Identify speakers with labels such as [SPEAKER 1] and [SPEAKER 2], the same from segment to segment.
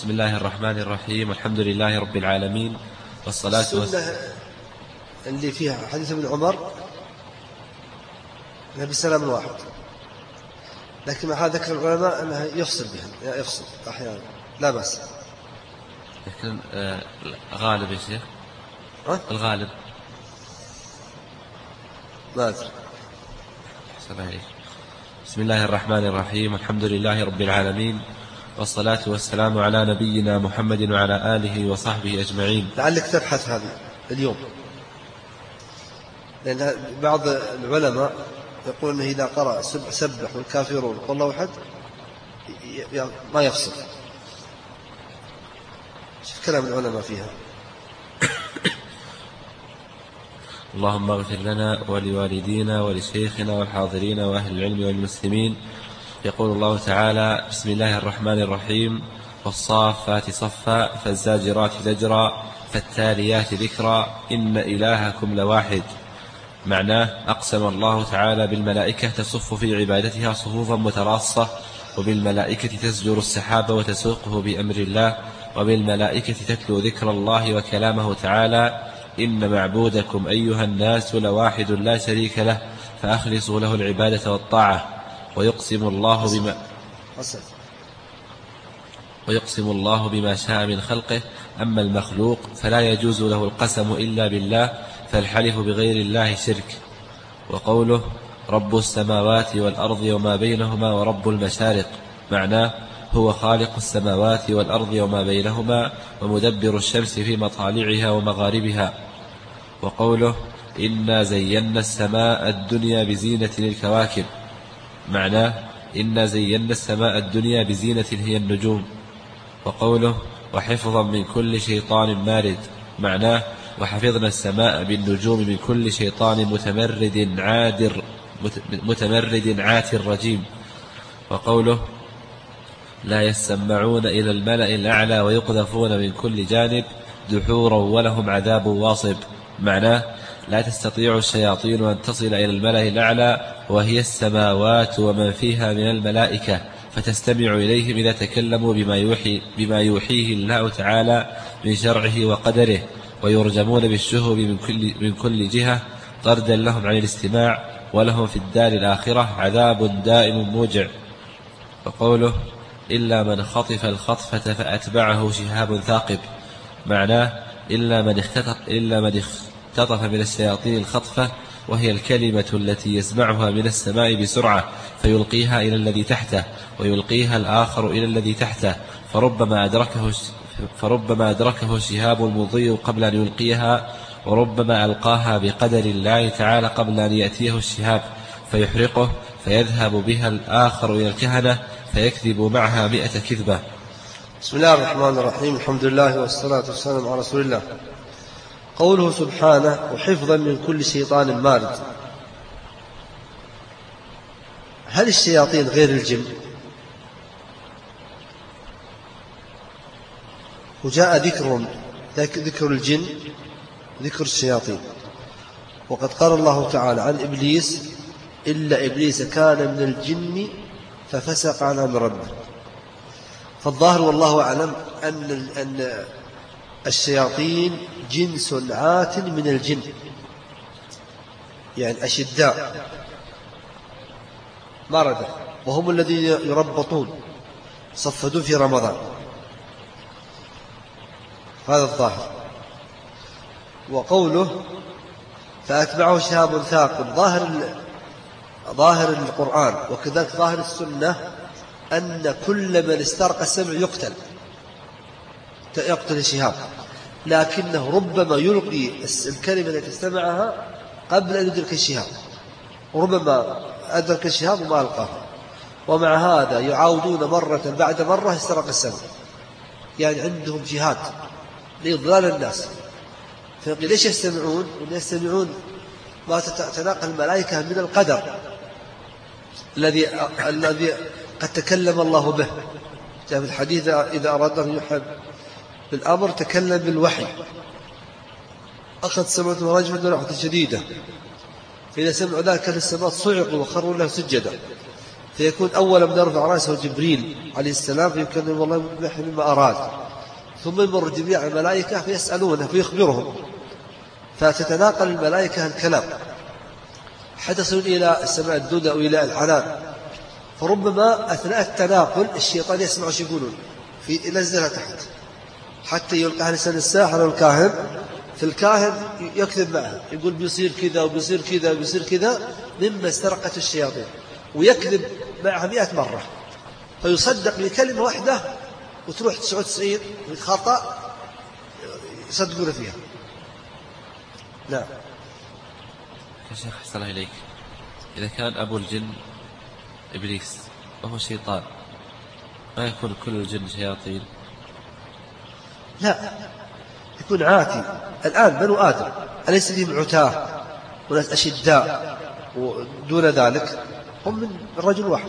[SPEAKER 1] بسم الله الرحمن الرحيم. الحمد لله رب العالمين، والصلاة
[SPEAKER 2] والسلام. اللي فيها حديث ابن عمر النبي السلام الواحد، لكن مع هذا ذكر العلماء أنها يفصل بها، يفصل أحيانا لا بأس.
[SPEAKER 1] لكن غالب يا شيخ، الغالب
[SPEAKER 2] ما أدري.
[SPEAKER 1] بسم الله الرحمن الرحيم. الحمد لله رب العالمين، والصلاة والسلام على نبينا محمد وعلى آله وصحبه أجمعين.
[SPEAKER 2] لعلك تبحث هذه اليوم، لأن بعض العلماء يقول أنه إذا قرأ سبح والكافرون قل الله أحد ما يفصل. شوف كلام العلماء فيها.
[SPEAKER 1] اللهم اغفر لنا ولوالدينا ولشيخنا والحاضرين وأهل العلم والمسلمين. يقول الله تعالى: بسم الله الرحمن الرحيم، والصافات صفا فالزاجرات زجرا فالتاليات ذكرا إن إلهكم لواحد. معناه: أقسم الله تعالى بالملائكة تصف في عبادتها صفوفا متراصة، وبالملائكة تزجر السحاب وتسوقه بأمر الله، وبالملائكة تتلو ذكر الله وكلامه تعالى: إن معبودكم أيها الناس لواحد لا شريك له فأخلصوا له العبادة والطاعة. ويقسم الله بما شاء من خلقه. أما المخلوق فلا يجوز له القسم إلا بالله، فالحلف بغير الله شرك. وقوله: رب السماوات والأرض وما بينهما ورب المشارق. معناه: هو خالق السماوات والأرض وما بينهما ومدبر الشمس في مطالعها ومغاربها. وقوله: إنا زينا السماء الدنيا بزينة للكواكب. معناه: إنا زينا السماء الدنيا بزينة هي النجوم. وقوله: وحفظا من كل شيطان مارد. معناه: وحفظنا السماء بالنجوم من كل شيطان متمرد عاتر رجيم. وقوله: لا يسمعون إلى الملأ الأعلى ويقذفون من كل جانب دحورا ولهم عذاب واصب. معناه: لا تستطيع الشياطين أن تصل إلى الملأ الأعلى وهي السماوات ومن فيها من الملائكة، فتستمع إليهم إذا تكلموا بما يوحيه الله تعالى من شرعه وقدره، ويرجمون بالشهب من كل جهة طردا لهم عن الاستماع، ولهم في الدار الآخرة عذاب دائم موجع. وقوله: إلا من خطف الخطفة فأتبعه شهاب ثاقب. معناه: إلا من اختطف من الشياطين الخطفة، وهي الكلمة التي يسمعها من السماء بسرعة فيلقيها إلى الذي تحته، ويلقيها الآخر إلى الذي تحته، فربما أدركه الشهاب المضيء قبل أن يلقيها، وربما ألقاها بقدر الله تعالى قبل أن يأتيه الشهاب فيحرقه، فيذهب بها الآخر إلى الكهنة فيكذب معها 100 كذبة.
[SPEAKER 2] بسم الله الرحمن الرحيم. الحمد لله والصلاة والسلام على رسول الله. قوله سبحانه: وحفظا من كل شيطان مارد. هل الشياطين غير الجن؟ وجاء ذكر الجن، ذكر الشياطين. وقد قال الله تعالى عن إبليس: إلا إبليس كان من الجن ففسق عن أمر ربه. فالظاهر والله أعلم أن الشياطين جنس عات من الجن، يعني أشداء مردة، وهم الذين يربطون صفدوا في رمضان. هذا الظاهر. وقوله: فأتبعه شهاب ثاقب، ظاهر القرآن وكذلك ظاهر السنة أن كل من استرق السمع يقتل الشهاب، لكنه ربما يلقي الكلمة التي استمعها قبل أن يدرك الشهاب، وربما أدرك الشهاب وما ألقاها. ومع هذا يعاودون مرة بعد مرة استرق السمع، يعني عندهم جهاد لإضلال الناس. فيقول: ليش يستمعون؟ يستمعون ما تتناقل الملائكة من القدر الذي قد تكلم الله به. جاء في الحديث: إذا أراد أن يحب بالأمر تكلم بالوحي. أخذ سمعته رجفة رعحة شديدة، فإذا سمعوا ذلك السماء صعقوا وخروا له سجدا. فيكون أول من يرفع رأسه جبريل عليه السلام فيكلم والله مما أراد، ثم يمر جبريل على الملائكة فيسألونه فيخبرهم، فتتناقل الملائكة الكلام حتى تصل إلى السماء الدنيا أو إلى العنان. فربما أثناء التناقل الشيطان يسمع ايش يقولون ينزلها تحت حتى يلقاها لسان الساحر والكاهن، فالكاهن يكذب معه يقول بيصير كذا وبيصير كذا وبيصير كذا مما استرقت الشياطين، ويكذب معها 100 مرة، فيصدق بكلمة واحدة وتروح 99 خطأ يصدقون فيها. نعم.
[SPEAKER 1] يا شيخ أحسن الله إليك، إذا كان أبو الجن إبليس وهو شيطان ما يكون كل الجن شياطين؟
[SPEAKER 2] لا، يكون عاتي. الآن بنو آدم أليس فيهم عتاه وناس أشداء، ودون ذلك هم من رجل واحد.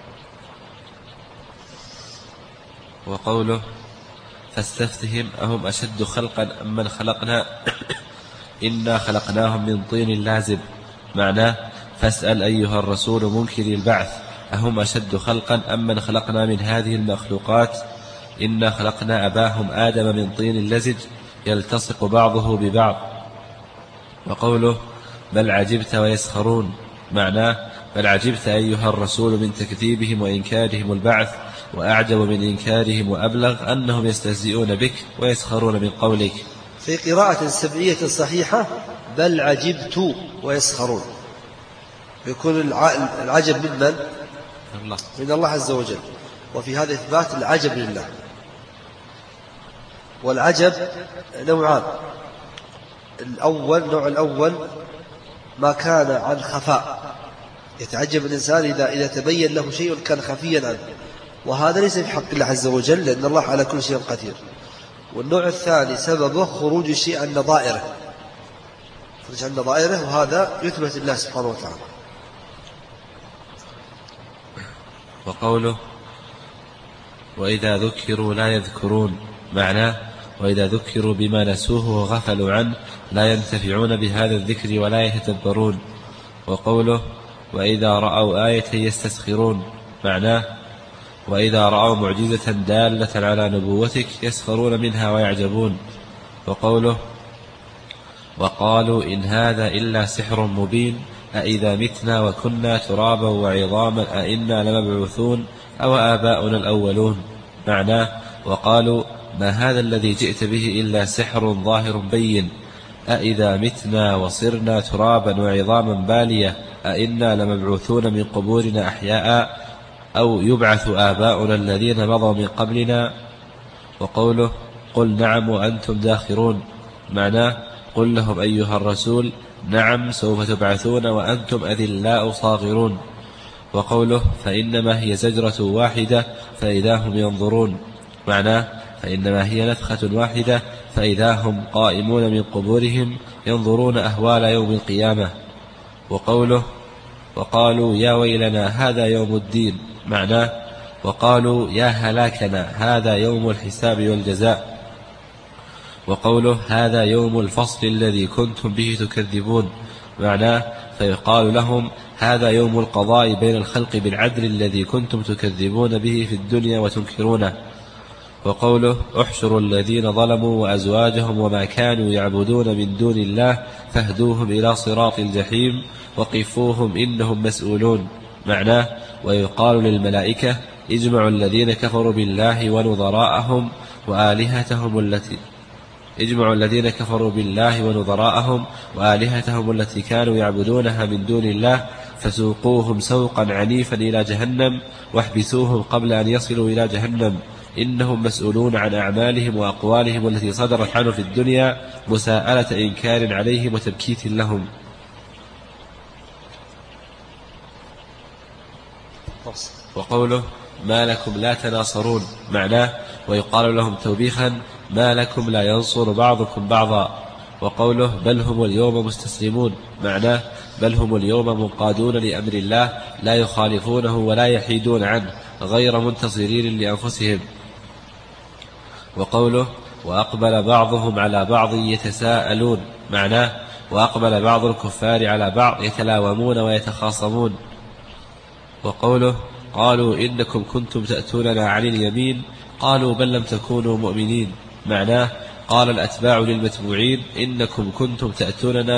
[SPEAKER 1] وقوله فاستفتهم أهم أشد خلقا أم من خلقنا إنا خلقناهم من طين لازب، معناه فاسأل أيها الرسول منكري البعث أهم أشد خلقا أم من خلقنا من هذه المخلوقات إنا خلقنا أباهم آدم من طين لزج يلتصق بعضه ببعض. وقوله بل عجبت ويسخرون، معناه بل عجبت أيها الرسول من تكذيبهم وإنكارهم البعث، وأعجب من إنكارهم وأبلغ أنهم يستهزئون بك ويسخرون من قولك.
[SPEAKER 2] في قراءة سبعية صحيحة بل عجبت ويسخرون، يكون العجب من من؟
[SPEAKER 1] الله.
[SPEAKER 2] من الله عز وجل. وفي هذا إثبات العجب لله. والعجب نوعان، النوع الأول ما كان عن خفاء، يتعجب الإنسان إذا تبين له شيء كان خفيا عنه، وهذا ليس في حق الله عز وجل لأن الله على كل شيء قدير. والنوع الثاني سببه خروج الشيء عن نظائره، وهذا يثبت الله سبحانه وتعالى.
[SPEAKER 1] وقوله وإذا ذكروا لا يذكرون، معناه وإذا ذكروا بما نسوه وغفلوا عنه لا ينتفعون بهذا الذكر ولا يتدبرون. وقوله وإذا رأوا آية يستسخرون، معناه وإذا رأوا معجزة دالة على نبوتك يسخرون منها ويعجبون. وقوله وقالوا إن هذا إلا سحر مبين أإذا متنا وكنا ترابا وعظاما أإنا لمبعوثون أو آباؤنا الأولون، معناه وقالوا ما هذا الذي جئت به إلا سحر ظاهر بين أإذا متنا وصرنا ترابا وعظاما بالية أإنا لمبعوثون من قبورنا أحياء أو يبعث آباؤنا الذين مضوا من قبلنا. وقوله قل نعم وأنتم داخرون، معناه قل لهم أيها الرسول نعم سوف تبعثون وأنتم أذلاء صاغرون. وقوله فإنما هي زجرة واحدة فإذا هم ينظرون، معناه فإنما هي نفخة واحدة فإذا هم قائمون من قبورهم ينظرون أهوال يوم القيامة. وقوله وقالوا يا ويلنا هذا يوم الدين، معناه وقالوا يا هلاكنا هذا يوم الحساب والجزاء. وقوله هذا يوم الفصل الذي كنتم به تكذبون، معناه فيقال لهم هذا يوم القضاء بين الخلق بالعدل الذي كنتم تكذبون به في الدنيا وتنكرونه. وقوله احشروا الذين ظلموا وأزواجهم وما كانوا يعبدون من دون الله فاهدوهم إلى صراط الجحيم وقفوهم إنهم مسؤولون، معناه ويقال للملائكة اجمعوا الذين كفروا بالله ونظراءهم وآلهتهم التي كانوا يعبدونها من دون الله فسوقوهم سوقا عنيفا إلى جهنم واحبسوهم قبل أن يصلوا إلى جهنم إنهم مسؤولون عن أعمالهم وأقوالهم التي صدرت عنه في الدنيا مساءلة إنكار عليهم وتبكيت لهم. وقوله ما لكم لا تناصرون، معناه ويقال لهم توبيخا ما لكم لا ينصر بعضكم بعضا. وقوله بل هم اليوم مستسلمون، معناه بل هم اليوم منقادون لأمر الله لا يخالفونه ولا يحيدون عنه غير منتصرين لأنفسهم. وقوله وأقبل بعضهم على بعض يتساءلون، معناه وأقبل بعض الكفار على بعض يتلاومون ويتخاصمون. وقوله قالوا إنكم كنتم تأتوننا عن اليمين قالوا بل لم تكونوا مؤمنين. معناه قال الأتباع للمتبوعين إنكم كنتم تأتوننا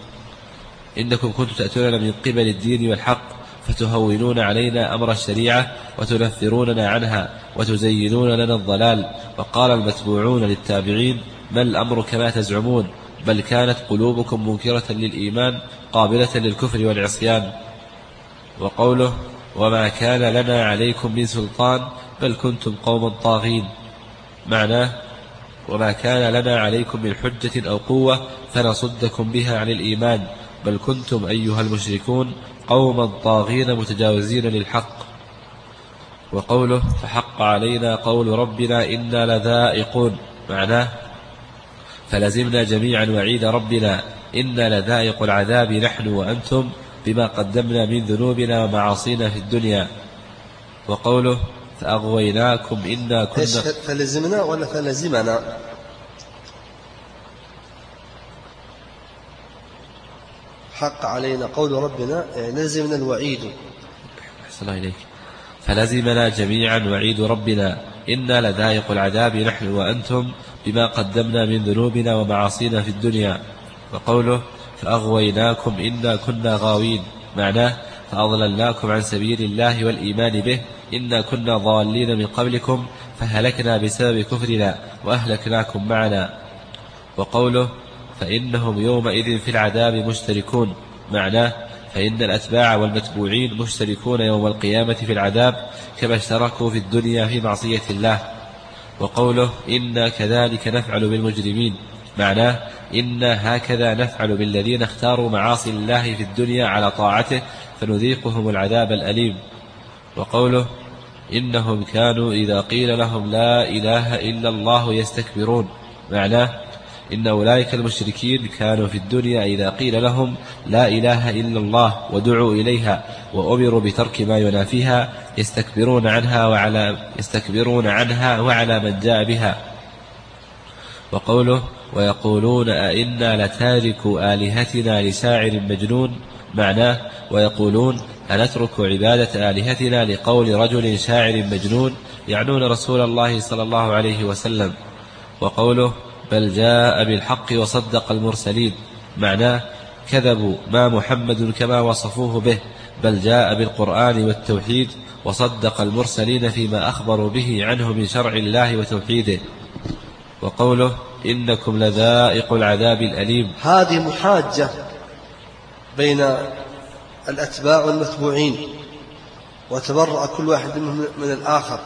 [SPEAKER 1] من قبل الدين والحق فتهونون علينا أمر الشريعة وتنفروننا عنها وتزينون لنا الضلال. وقال المتبوعون للتابعين ما الأمر كما تزعمون بل كانت قلوبكم منكرة للإيمان قابلة للكفر والعصيان. وقوله وما كان لنا عليكم من سلطان بل كنتم قوما طاغين. معناه وما كان لنا عليكم من حجة أو قوة فنصدكم بها عن الإيمان بل كنتم أيها المشركون قوما طاغين متجاوزين للحق. وقوله فحق علينا قول ربنا إنا لذائقون. معناه فلزمنا جميعا وعيد ربنا إنا لذائق العذاب نحن وأنتم بما قدمنا من ذنوبنا ومعاصينا في الدنيا. وقوله فأغويناكم إنا كنا
[SPEAKER 2] فلزمنا ولا فلزمنا؟ حق علينا قول ربنا لزمنا الوعيد.
[SPEAKER 1] أحسن الله إليك. فلزمنا جميعا وعيد ربنا إنا لذائق العذاب نحن وأنتم بما قدمنا من ذنوبنا ومعاصينا في الدنيا. وقوله فأغويناكم إنا كنا غاوين. معناه فأضللناكم عن سبيل الله والإيمان به إنا كنا ضالين من قبلكم فهلكنا بسبب كفرنا وأهلكناكم معنا. وقوله فإنهم يومئذ في العذاب مشتركون. معناه فإن الأتباع والمتبوعين مشتركون يوم القيامة في العذاب كما اشتركوا في الدنيا في معصية الله. وقوله إنا كذلك نفعل بالمجرمين. معناه إنا هكذا نفعل بالذين اختاروا معاصي الله في الدنيا على طاعته فنذيقهم العذاب الأليم. وقوله إنهم كانوا إذا قيل لهم لا إله إلا الله يستكبرون. معناه إن أولئك المشركين كانوا في الدنيا إذا قيل لهم لا إله إلا الله ودعوا إليها وأمروا بترك ما ينافيها يستكبرون عنها وعلى من جاء بها. وقوله ويقولون أئنا لتاركوا آلهتنا لشاعر مجنون. معناه ويقولون أنترك عبادة آلهتنا لقول رجل شاعر مجنون يعنون رسول الله صلى الله عليه وسلم. وقوله بل جاء بالحق وصدق المرسلين. معناه كذبوا ما محمد كما وصفوه به بل جاء بالقرآن والتوحيد وصدق المرسلين فيما أخبروا به عنه من شرع الله وتوحيده. وقوله إنكم لذائق العذاب الأليم.
[SPEAKER 2] هذه محاجة بين الأتباع والمتبوعين وتبرأ كل واحد منهم من الآخر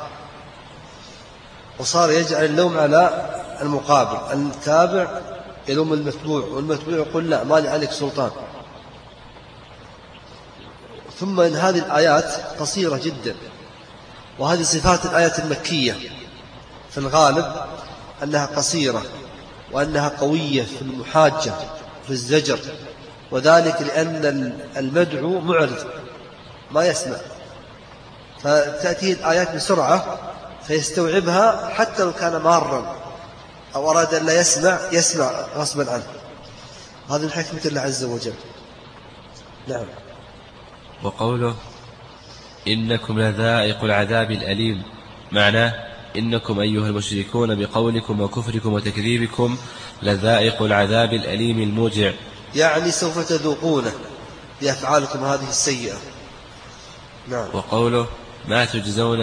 [SPEAKER 2] وصار يجعل اللوم على المقابل. التابع يلوم المتبوع والمتبوع يقول لا ما لي عليك سلطان. ثم إن هذه الآيات قصيرة جدا وهذه صفات الآيات المكية في الغالب أنها قصيرة وأنها قوية في المحاجة في الزجر وذلك لأن المدعو معرض ما يسمع فتأتيه الآيات بسرعة فيستوعبها حتى لو كان مارا أو أراد أن لا يسمع غصبا عنه. هذا من حكمة الله عز وجل. نعم.
[SPEAKER 1] وقوله إنكم لذائق العذاب الأليم. معناه إنكم أيها المشركون بقولكم وكفركم وتكذيبكم لذائق العذاب الأليم الموجع.
[SPEAKER 2] يعني سوف تذوقونه بأفعالكم هذه السيئة. نعم.
[SPEAKER 1] وقوله وما تجزون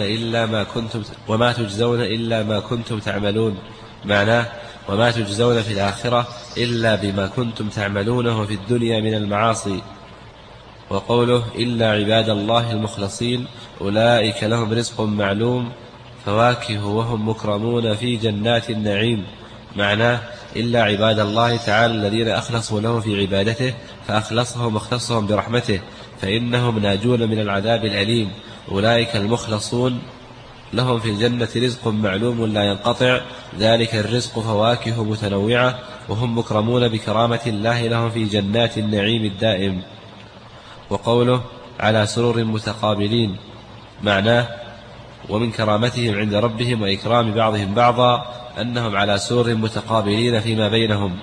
[SPEAKER 1] إلا ما كنتم تعملون. معناه وما تجزون في الآخرة إلا بما كنتم تعملونه في الدنيا من المعاصي. وقوله إلا عباد الله المخلصين أولئك لهم رزق معلوم فواكه وهم مكرمون في جنات النعيم. معناه إلا عباد الله تعالى الذين أخلصوا له في عبادته فأخلصهم واختصهم برحمته فإنهم ناجون من العذاب الأليم. أولئك المخلصون لهم في الجنة رزق معلوم لا ينقطع ذلك الرزق فواكه متنوعة وهم مكرمون بكرامة الله لهم في جنات النعيم الدائم. وقوله على سرر متقابلين. معناه ومن كرامتهم عند ربهم وإكرام بعضهم بعضا أنهم على سرر متقابلين فيما بينهم.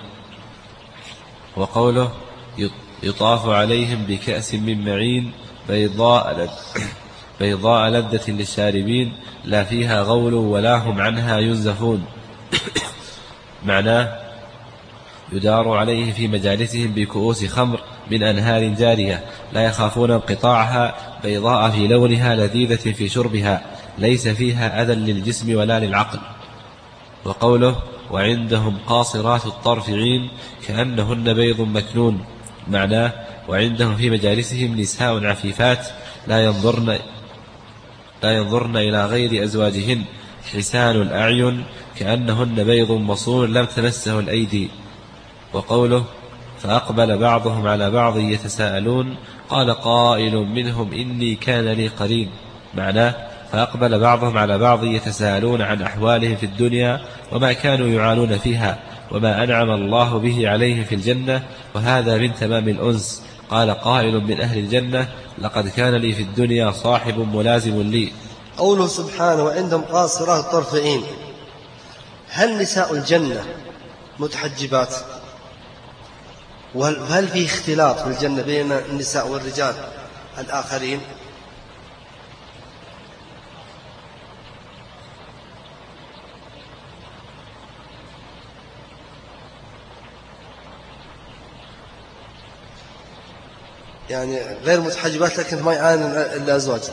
[SPEAKER 1] وقوله يطاف عليهم بكأس من معين بيضاء لذة للشاربين لا فيها غول ولا هم عنها ينزفون. معناه يدار عليه في مجالسهم بكؤوس خمر من أنهار جارية لا يخافون انقطاعها، بيضاء في لونها لذيذة في شربها، ليس فيها أذى للجسم ولا للعقل. وقوله وعندهم قاصرات الطرف عين كأنهن بيض مكنون. معناه وعندهم في مجالسهم نساء عفيفات لا ينظرن إلى غير أزواجهن، حسان الأعين كأنهن بيض مصون لم تمسه الأيدي. وقوله فأقبل بعضهم على بعض يتساءلون قال قائل منهم إني كان لي قرين. معناه فأقبل بعضهم على بعض يتساءلون عن أحوالهم في الدنيا وما كانوا يعانون فيها وما أنعم الله به عليهم في الجنة، وهذا من تمام الأنس. قال قائل من أهل الجنة لقد كان لي في الدنيا صاحب ملازم لي.
[SPEAKER 2] قوله سبحانه وعندهم قاصرات الطرف عين، هل نساء الجنة متحجبات؟ وهل في اختلاط في الجنة بين النساء والرجال الآخرين؟ يعني غير متحجبات لكن ما يعاني إلا أزواجها.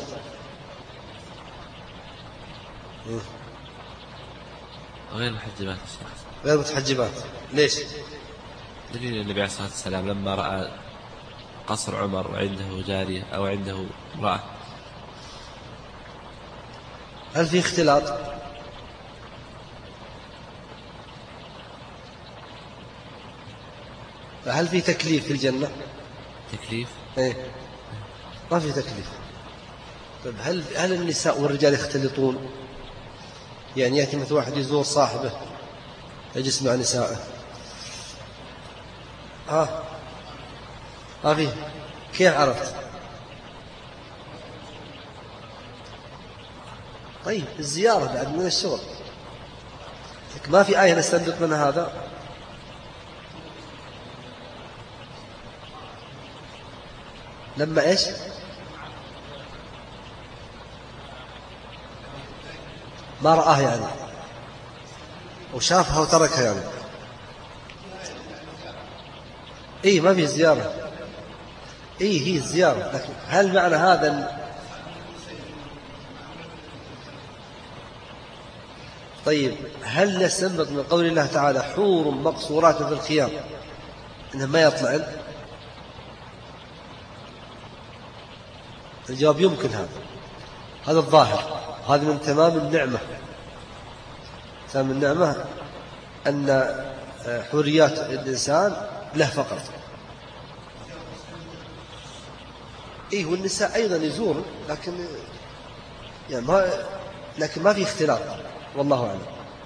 [SPEAKER 1] غير محجبات.
[SPEAKER 2] غير متحجبات ليش؟
[SPEAKER 1] دليل النبي عليه الصلاة والسلام لما رأى قصر عمر وعنده جارية أو عنده امرأة.
[SPEAKER 2] هل في اختلاط؟ هل في تكليف في الجنة؟
[SPEAKER 1] تكليف؟
[SPEAKER 2] ايه ما في تكليف. طيب هل النساء والرجال يختلطون؟ يعني يأتي مثل واحد يزور صاحبه يجلس مع نسائه. ما في. كيف عرفت؟ طيب الزيارة بعد من الشغل، ما في آية نستنبط من هذا. لما إيش؟ ما رآه يعني وشافها وتركها يعني. إيه ما في زيارة. إيه هي الزيارة، لكن هل معنى هذا طيب هل نستنبط من قول الله تعالى حور مقصورات في الخيام إنه ما يطلعن؟ الجواب يمكن هذا الظاهر، هذا من تمام النعمة. تمام النعمة أن حريات الإنسان له فقط. إيه والنساء أيضا يزور لكن ما في اختلاط، والله أعلم.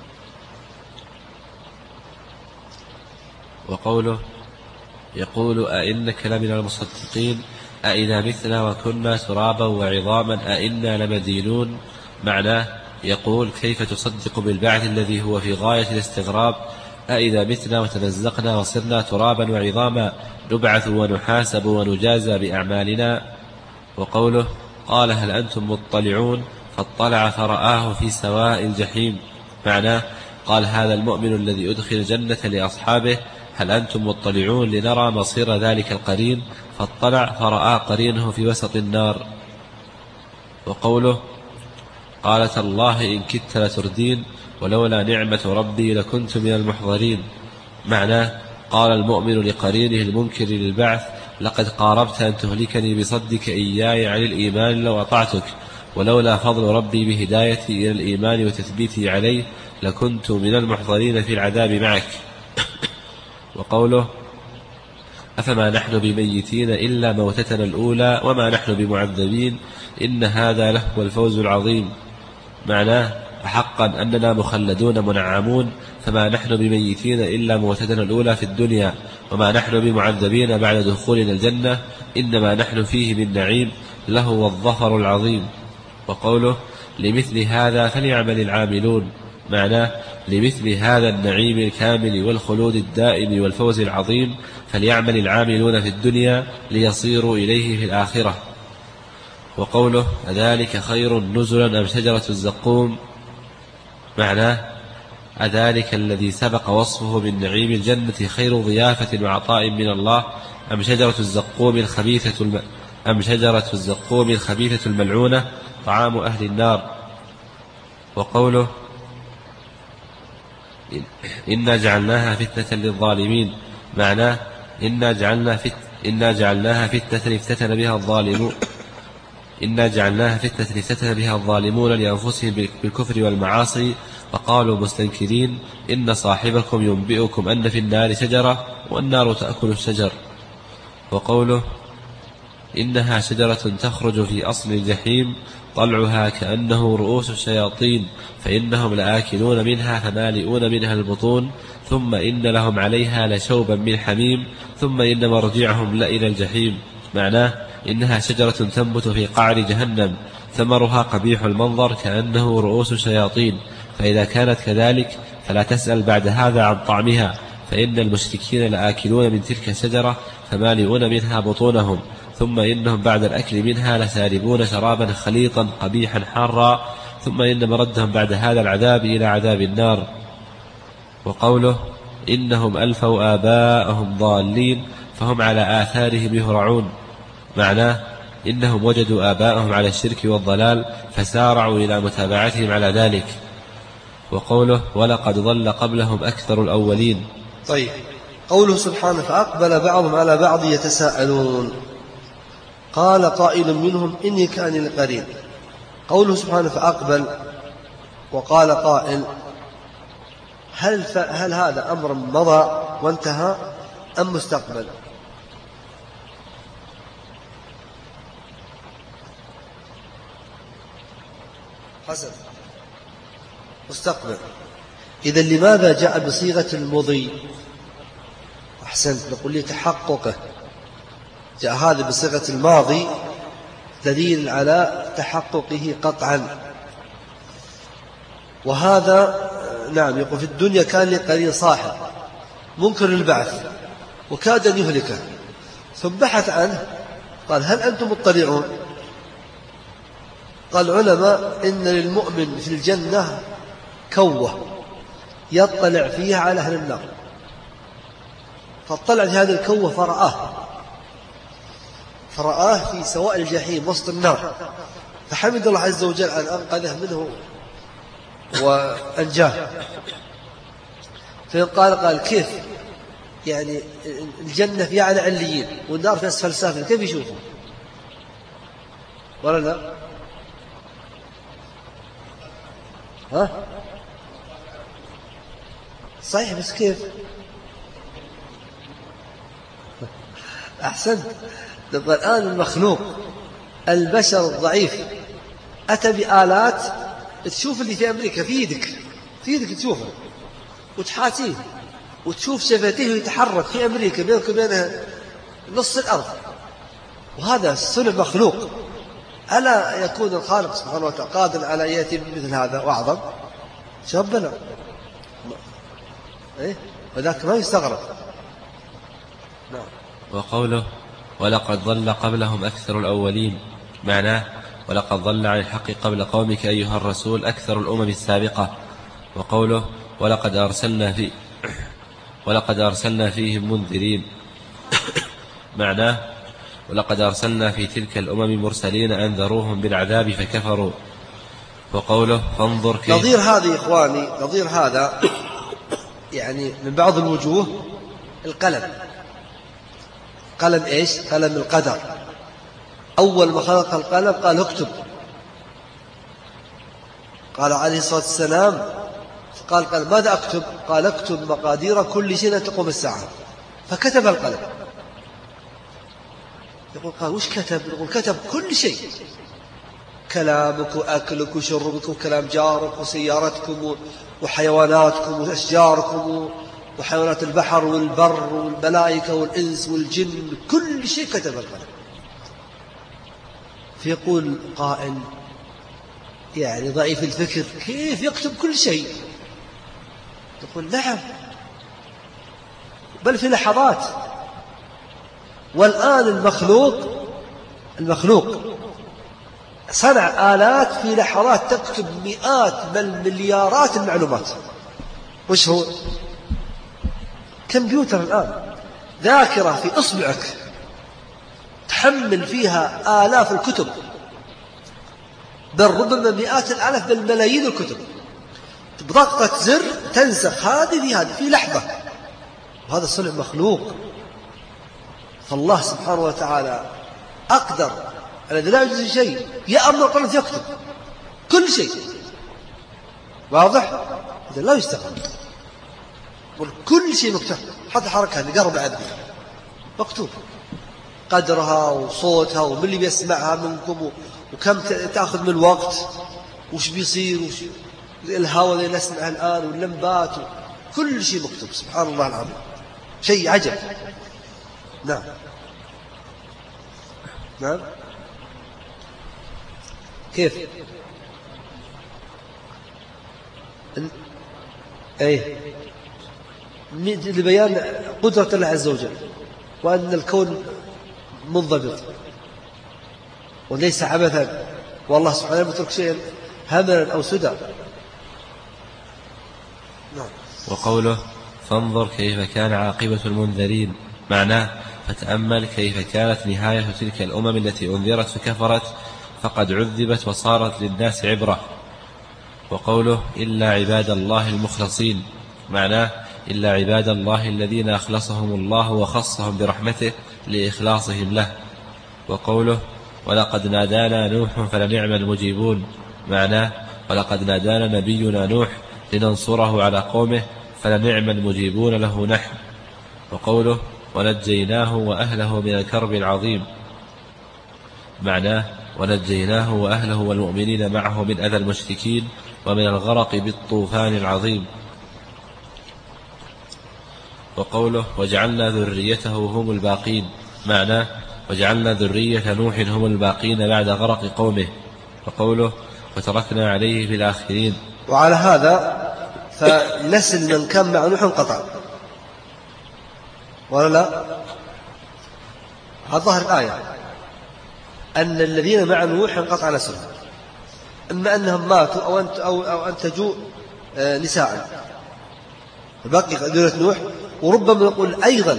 [SPEAKER 1] وقوله يقول أئنك لمن المصدقين أئذا متنا وكنا ترابا وعظاما أئنا لمدينون. معناه يقول كيف تصدق بالبعث الذي هو في غاية الاستغراب، أئذا متنا وتمزقنا وصرنا ترابا وعظاما نبعث ونحاسب ونجازى بأعمالنا. وقوله قال هل أنتم مطلعون فاطلع فرآه في سواء الجحيم. معناه قال هذا المؤمن الذي أدخل الجنة لأصحابه هل أنتم مطلعون لنرى مصير ذلك القرين، فاطلع فرآه قرينه في وسط النار. وقوله قالت الله إن كدت لتردين ولولا نعمة ربي لكنت من المحضرين. معناه قال المؤمن لقرينه المنكر للبعث لقد قاربت أن تهلكني بصدك إياي عن الإيمان لو أطعتك، ولولا فضل ربي بهدايتي إلى الإيمان وتثبيتي عليه لكنت من المحضرين في العذاب معك. وقوله أفما نحن بميتين إلا موتتنا الأولى وما نحن بمعذبين إن هذا لهو الفوز العظيم. معناه حقا أننا مخلدون منعمون فما نحن بميتين إلا موتتنا الأولى في الدنيا وما نحن بمعذبين بعد دخولنا الجنة إنما نحن فيه من نعيم لهو الظفر العظيم. وقوله لمثل هذا فليعمل العاملون. معناه لمثل هذا النعيم الكامل والخلود الدائم والفوز العظيم فليعمل العاملون في الدنيا ليصيروا إليه في الآخرة. وقوله أذلك خير نزلا أم شجرة الزقوم، معناه أذلك الذي سبق وصفه من نعيم الجنة خير ضيافة وعطاء من الله أم شجرة الزقوم الخبيثة الملعونة طعام أهل النار. وقوله إنا جعلناها فتنة للظالمين، معناه إنا جعلناها فتنة افتتن بها الظالمون لأنفسهم بالكفر والمعاصي، فقالوا مستنكرين إن صاحبكم ينبئكم أن في النار شجرة والنار تأكل الشجر. وقوله إنها شجرة تخرج في أصل الجحيم طلعها كأنه رؤوس الشياطين فإنهم لآكلون منها فمالئون منها البطون ثم إن لهم عليها لشوبا من حميم ثم إن مرجعهم لإلى الجحيم، معناه إنها شجرة تنبت في قعر جهنم ثمرها قبيح المنظر كأنه رؤوس الشياطين، فإذا كانت كذلك فلا تسأل بعد هذا عن طعمها، فإن المشركين لآكلون من تلك الشجرة فمالئون منها بطونهم ثم إنهم بعد الأكل منها لساربون شرابا خليطا قبيحا حارا ثم إن مردهم بعد هذا العذاب إلى عذاب النار. وقوله إنهم ألفوا آباءهم ضالين فهم على آثارهم يهرعون، معناه إنهم وجدوا آباءهم على الشرك والضلال فسارعوا إلى متابعتهم على ذلك. وقوله ولقد ضل قبلهم أكثر الأولين.
[SPEAKER 2] طيب، قوله سبحانه فأقبل بعضهم على بعض يتساءلون، قال قائل منهم إني كان لقرين. قوله سبحانه فأقبل وقال قائل، هل هذا أمر مضى وانتهى أم مستقبل؟ حسن، مستقبل. إذا لماذا جاء بصيغة المضي؟ أحسنت، نقول لي تحققه. جاء هذا بصيغة الماضي دليل على تحققه قطعا. وهذا نعم يقول في الدنيا كان لقرين صاحب منكر البعث وكاد أن يهلكه ثم بحث عنه قال هل أنتم مطلعون؟ قال العلماء إن للمؤمن في الجنة كوة يطلع فيها على أهل النار، فاطلع في هذه الكوة فرآه في سواء الجحيم وسط النار، فحمد الله عز وجل أن أنقذه منه وأنجاه. قال كيف يعني الجنة في أعلى عليين والنار في أسفل سافل، كيف يشوفه؟ ولا لا؟ ها؟ صحيح، بس كيف؟ أحسنت. الآن المخلوق البشر الضعيف أتى بآلات تشوف اللي في أمريكا في يدك تشوفه وتحاتيه وتشوف شفتيه ويتحرك في أمريكا بينك وبينها نص الأرض، وهذا صنع مخلوق. ألا يكون الخالق سبحانه وتعالى قادر على يأتي بمثل هذا وأعظم؟ شبنا وذاك ما يستغرب. نعم.
[SPEAKER 1] وقوله ولقد ضل قبلهم أكثر الأولين، معناه ولقد ضل عن الحق قبل قومك أيها الرسول أكثر الأمم السابقة. وقوله ولقد أرسلنا فيهم منذرين، معناه ولقد أرسلنا في تلك الأمم مرسلين أنذروهم بالعذاب فكفروا. وقوله فانظر كيف.
[SPEAKER 2] نظير هذا إخواني، نظير هذا يعني من بعض الوجوه القلم. قلم إيش؟ قلم القدر. أول ما خلق القلم قال اكتب، قال عليه الصلاة والسلام قال ماذا أكتب؟ قال اكتب مقادير كل شيء تقوم الساعة، فكتب القلم. يقول قال وش كتب؟ يقول كتب كل شيء، كلامك وأكلك وشربك وكلام جارك وسيارتكم وحيواناتكم وأشجاركم وحيوانات البحر والبر والملائكة والإنس والجن، كل شيء كتب القلم. فيقول قائل يعني ضعيف الفكر كيف يكتب كل شيء؟ تقول نعم، بل في لحظات. والآن المخلوق صنع آلات في لحظات تكتب مئات بل مليارات المعلومات. وش هو؟ كمبيوتر الآن، ذاكرة في إصبعك تحمل فيها آلاف الكتب، بل ربما مئات الآلاف بل ملايين الكتب، بضغطة زر تنسخ هذه في لحظة. وهذا صنع مخلوق. فالله سبحانه وتعالى أقدر الذي لا يجوز شيء، يأمر القلم يكتب كل شيء. واضح؟ إذا لا يستقبل كل شيء مكتوب، حتى حركة لقرب عدل مكتوب، قدرها وصوتها ومن اللي بيسمعها منكم وكم تأخذ من الوقت وش بيصير وش الهواء اللي نسمعه الآن واللمبات كل شيء مكتوب. سبحان الله العظيم، شيء عجب. نعم نعم. كيف؟ أي لبيان قدرة الله عز وجل، وأن الكون منضبط وليس عبثا، والله سبحانه لا يترك شيئا هملا أو سدى. نعم.
[SPEAKER 1] وقوله فانظر كيف كان عاقبة المنذرين، معناه فتأمل كيف كانت نهاية تلك الأمم التي أنذرت فكفرت فقد عذبت وصارت للناس عبرة. وقوله إلا عباد الله المخلصين، معناه إلا عباد الله الذين أخلصهم الله وخصهم برحمته لإخلاصهم له. وقوله ولقد نادانا نوح فلنعم المجيبون، معناه ولقد نادانا نبينا نوح لننصره على قومه فلنعم المجيبون له نحن. وقوله ونجيناه وأهله من الكرب العظيم، معناه ونجيناه وأهله والمؤمنين معه من أذى المشركين ومن الغرق بالطوفان العظيم. وقوله وجعلنا ذريته هم الباقين، معناه وجعلنا ذرية نوح هم الباقين بعد غرق قومه. وقوله وتركنا عليه في الآخرين.
[SPEAKER 2] وعلى هذا فنسل من كان مع نوح انقطع ولا لا؟ هذا ظاهر الآية أن الذين مع نوح انقطع نسلهم، إما أنهم ماتوا أو أنتجوا نساء بقي ذرية نوح. وربما نقول أيضا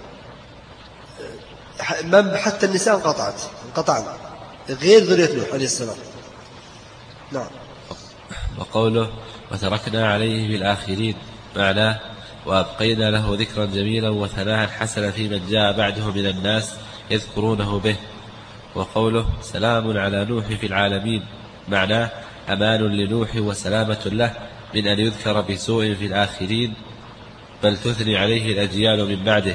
[SPEAKER 2] حتى النساء انقطعنا غير ذرية نوح عليه السلام. نعم.
[SPEAKER 1] وقوله وتركنا عليه في الآخرين، معناه وأبقينا له ذكرا جميلا وثناء حسنا في من جاء بعده من الناس يذكرونه به. وقوله سلام على نوح في العالمين، معناه أمان لنوح وسلامة له من أن يذكر بسوء في الآخرين، بل تثني عليه الأجيال من بعده.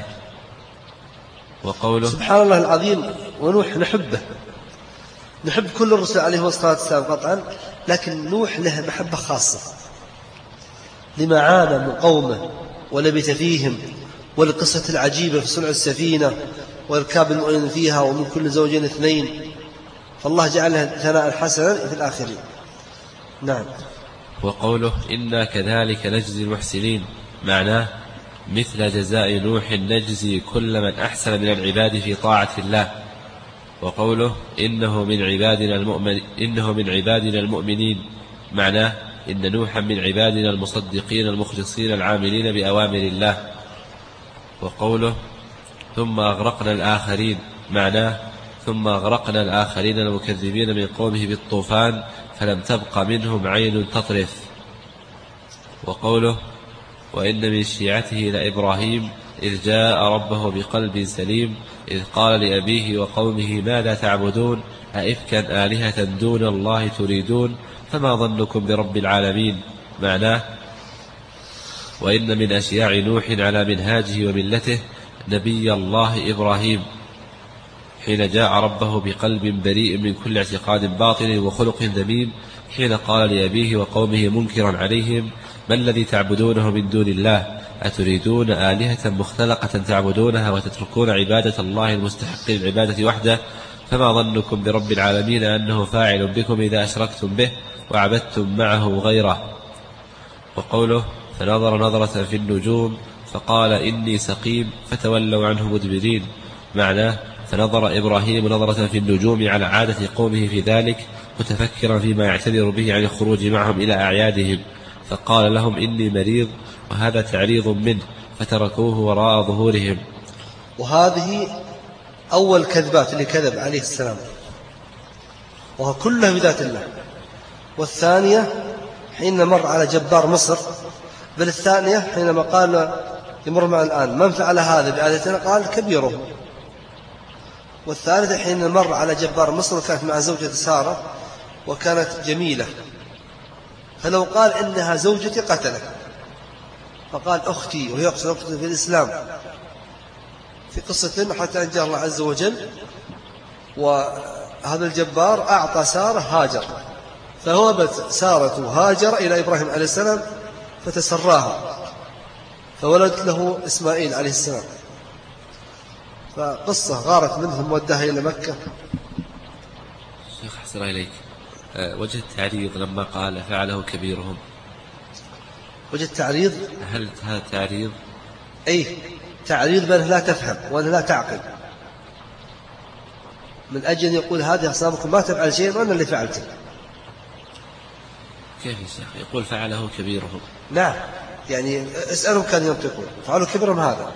[SPEAKER 1] وقوله
[SPEAKER 2] سبحان الله العظيم. ونوح نحب كل الرسل عليه الصلاة والسلام قطعا، لكن نوح له محبة خاصة لما عانى من قومه ولبث فيهم، والقصة العجيبة في صنع السفينة وإركاب المؤمنين فيها ومن كل زوجين 2، فالله جعلها ثناء حسنا في الآخرين. نعم.
[SPEAKER 1] وقوله إنا كذلك نجزي المحسنين، معناه مثل جزاء نوح نجزي كل من أحسن من العباد في طاعة الله. وقوله إنه من عبادنا المؤمنين، معناه إن نوحا من عبادنا المصدقين المخلصين العاملين بأوامر الله. وقوله ثم أغرقنا الآخرين، معناه ثم أغرقنا الآخرين المكذبين من قومه بالطوفان فلم تبق منهم عين تطرف. وقوله وإن من شيعته لإبراهيم إذ جاء ربه بقلب سليم إذ قال لأبيه وقومه ماذا تعبدون أئفكا آلهة دون الله تريدون فما ظنكم برب العالمين، معناه وإن من أشياع نوح على منهاجه وملته نبي الله إبراهيم حين جاء ربه بقلب بريء من كل اعتقاد باطل وخلق ذميم، حين قال لأبيه وقومه منكرا عليهم ما الذي تعبدونه من دون الله أتريدون آلهة مختلقة تعبدونها وتتركون عبادة الله المستحق للعبادة وحده فما ظنكم برب العالمين أنه فاعل بكم إذا أشركتم به وعبدتم معه غيره. وقوله فنظر نظرة في النجوم فقال إني سقيم فتولوا عنه مدبرين، معناه فنظر إبراهيم نظرة في النجوم على عادة قومه في ذلك، متفكرا فيما يعتذر به عن الخروج معهم إلى أعيادهم، فقال لهم إني مريض، وهذا تعريض منه، فتركوه وراء ظهورهم.
[SPEAKER 2] وهذه أول كذبات اللي كذب عليه السلام، وهو كلها بذات الله. والثانية حين مر على جبار مصر، بل الثانية حينما قال يمر معنا الآن من فعل هذا بآلهتنا، قال كبيرهم. والثالثة حين مر على جبار مصر وكانت مع زوجة سارة وكانت جميلة، فلو قال إنها زوجتي قتله، فقال أختي، وهي أقصد أختي في الإسلام في قصة حتى أنجاه الله عز وجل. وهذا الجبار أعطى سارة هاجر، فهوبت سارة هاجر إلى إبراهيم عليه السلام فتسراها، فولدت له إسماعيل عليه السلام. فقصة غارت منهم ودها إلى مكة.
[SPEAKER 1] شيخ حسن إليك، وجه التعريض لما قال فعله كبيرهم،
[SPEAKER 2] وجه التعريض،
[SPEAKER 1] هل هذا تعريض؟
[SPEAKER 2] أي تعريض بأنه لا تفهم وأنه لا تعقل، من أجل يقول هذه أصنامكم ما تفعل شيء وأنا اللي فعلته.
[SPEAKER 1] كيف يا شيخ يقول فعله كبيرهم؟
[SPEAKER 2] نعم، يعني اسألهم كان ينطقون فعلوا كبيرهم هذا.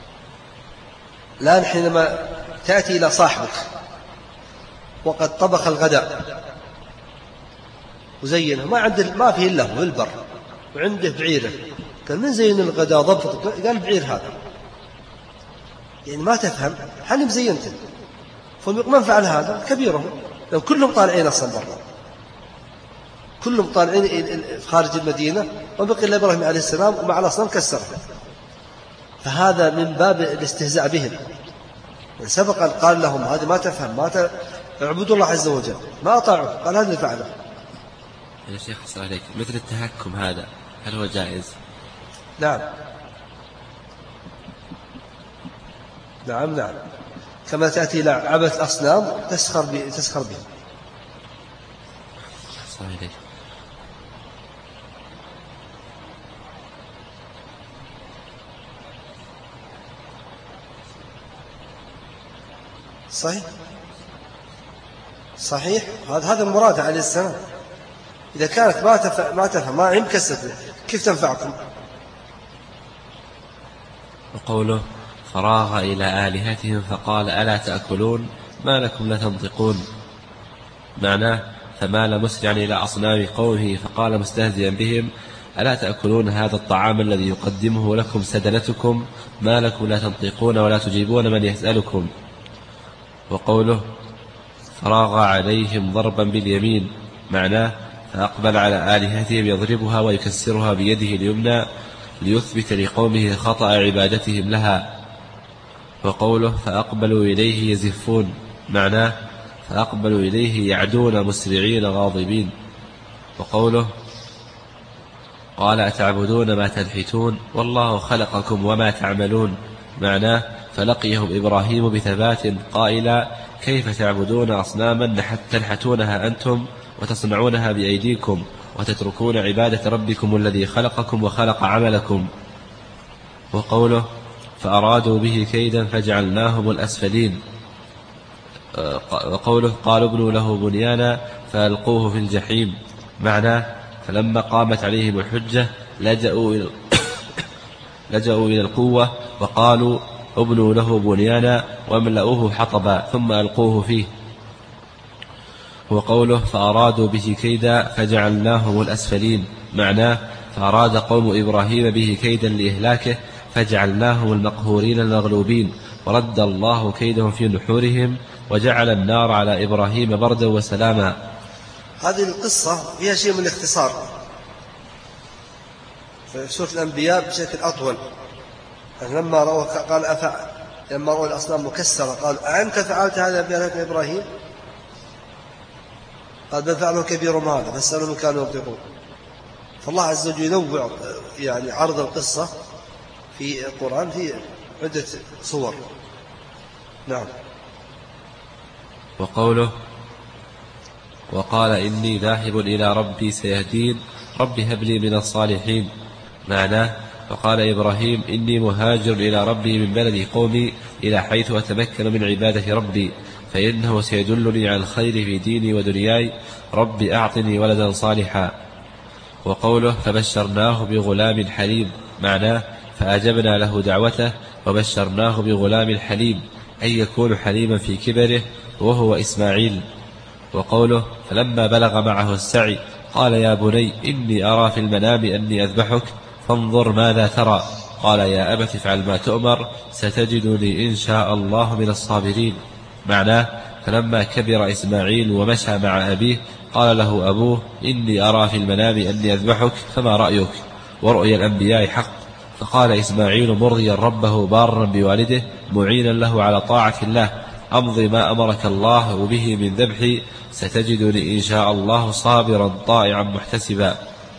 [SPEAKER 2] الآن حينما تأتي إلى صاحبك وقد طبخ الغداء وزينه، ما فيه إلا هو البر وعنده بعيره، قال من زين الغداء ضبط، قال بعير هذا، يعني ما تفهم حالي مزينته. فمن فعل هذا كبيرهم، لو كلهم طالعين أصلا برا، كلهم طالعين خارج المدينة، وبقي إلا إبراهيم عليه السلام ومع الأصنام كسرها. فهذا من باب الاستهزاء بهم. سبقا قال لهم هذا ما تفهم، اعبدوا الله عز وجل، ما أطاعوا، قال هذا اللي فعله.
[SPEAKER 1] يا شيخ حسن عليك، مثل التهكم هذا هل هو جائز؟
[SPEAKER 2] نعم نعم نعم، كما تأتي إلى عبث الأصنام تسخر بهم.
[SPEAKER 1] صحيح.
[SPEAKER 2] صحيح هذا المراد عليه السلام. إذا كانت ما تفهم ما يمكسف كيف تنفعكم؟
[SPEAKER 1] وقوله فراغ إلى آلهتهم فقال ألا تأكلون ما لكم لا تنطقون، معناه فمال مسرعا إلى أصنام قومه فقال مستهزئا بهم ألا تأكلون هذا الطعام الذي يقدمه لكم سدنتكم، ما لكم لا تنطقون ولا تجيبون من يسألكم. وقوله فراغ عليهم ضربا باليمين، معناه فأقبل على آلهتهم يضربها ويكسرها بيده اليمنى ليثبت لقومه خطأ عبادتهم لها. وقوله فأقبلوا إليه يزفون، معناه فأقبلوا إليه يعدون مسرعين غاضبين. وقوله قال أتعبدون ما تنحتون والله خلقكم وما تعملون، معناه فلقيهم إبراهيم بثبات قائلا كيف تعبدون أصناما تنحتونها أنتم وتصنعونها بأيديكم وتتركون عبادة ربكم الذي خلقكم وخلق عملكم. وقوله فأرادوا به كيدا فجعلناهم الأسفلين. وقوله قالوا ابنوا له بنيانا فألقوه في الجحيم، معناه فلما قامت عليهم الحجة لجأوا إلى القوة وقالوا ابنوا له بنيانا واملأوه حطبا ثم ألقوه فيه. وقوله فأرادوا به كيدا فجعلناهم الأسفلين، معناه فأراد قوم إبراهيم به كيدا لإهلاكه فجعلناهم المقهورين المغلوبين، ورد الله كيدهم في نحورهم وجعل النار على إبراهيم بردا وسلاما.
[SPEAKER 2] هذه القصة فيها شيء من الاختصار في سورة الأنبياء بشكل أطول. لما رأوا الأصنام مكسرة قالوا أنت فعلت هذا بآلهة إبراهيم؟ قال بل فعله كبيرهم هذا فاسألوا من كانوا ينطقون. فالله عز وجل ينوع يعني عرض القصة في القرآن في عدة صور. نعم.
[SPEAKER 1] وقوله وقال إني ذاهب إلى ربي سيهدين رب هب لي من الصالحين، معناه فقال إبراهيم إني مهاجر إلى ربي من بلد قومي إلى حيث أتمكن من عبادة ربي، فإنه سيدلني على الخير في ديني ودنياي، رب أعطني ولدا صالحا. وقوله فبشرناه بغلام حليم، معناه فأجبنا له دعوته وبشرناه بغلام حليم، أي يكون حليما في كبره، وهو إسماعيل. وقوله فلما بلغ معه السعي قال يا بني إني أرى في المنام أني أذبحك فانظر ماذا ترى، قال يا أبت افعل ما تؤمر ستجدني إن شاء الله من الصابرين، معناه فلما كبر إسماعيل ومشى مع أبيه قال له أبوه إني أرى في المنام أني أذبحك فما رأيك؟ ورؤيا الأنبياء حق. فقال إسماعيل مرضيا ربه بارا بوالده معينا له على طاعة الله أمضي ما أمرك الله به من ذبحي ستجدني إن شاء الله صابرا طائعا محتسبا.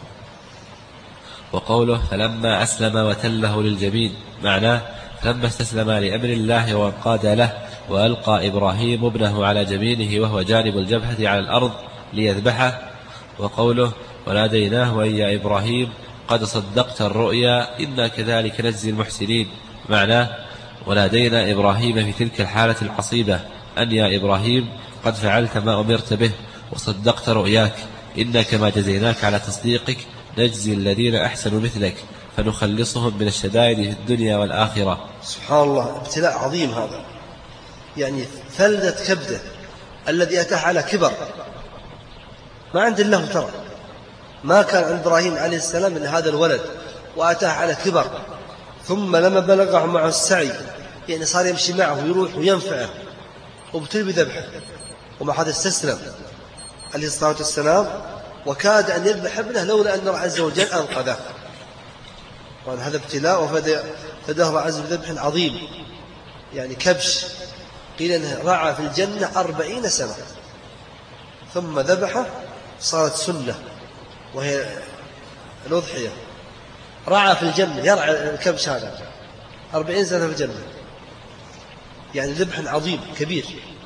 [SPEAKER 1] وقوله فلما أسلم وتله للجبين، معناه فلما استسلم لأمر الله وانقاد له وألقى إبراهيم ابنه على جبينه وهو جانب الجبهة على الأرض ليذبحه. وقوله وناديناه أن يا إبراهيم قد صدقت الرؤيا إنا كذلك نجزي المحسنين، معناه ونادينا إبراهيم في تلك الحالة العصيبة أن يا إبراهيم قد فعلت ما أمرت به وصدقت رؤياك، إنا كما جزيناك على تصديقك نجزي الذين أحسنوا مثلك فنخلصهم من الشدائد في الدنيا والآخرة.
[SPEAKER 2] سبحان الله، ابتلاء عظيم هذا، يعني فلذة كبده الذي أتاه على كبر، ما عند الله ترى، ما كان عند إبراهيم عليه السلام إلا هذا الولد وأتاه على كبر، ثم لما بلغه معه السعي يعني صار يمشي معه ويروح وينفعه وابتلي بذبحه، ومع هذا استسلم عليه الصلاة والسلام وكاد أن يذبح ابنه لولا أن الله عز وجل أنقذه. وأن هذا ابتلاء وفداه الله عز وجل بذبح عظيم، يعني كبش، قيل أنه رعى في الجنة 40 سنة ثم ذبحه صارت سنة وهي الأضحية. رعى في الجنة، يرعى الكبش هذا 40 سنة في الجنة، يعني ذبح عظيم كبير.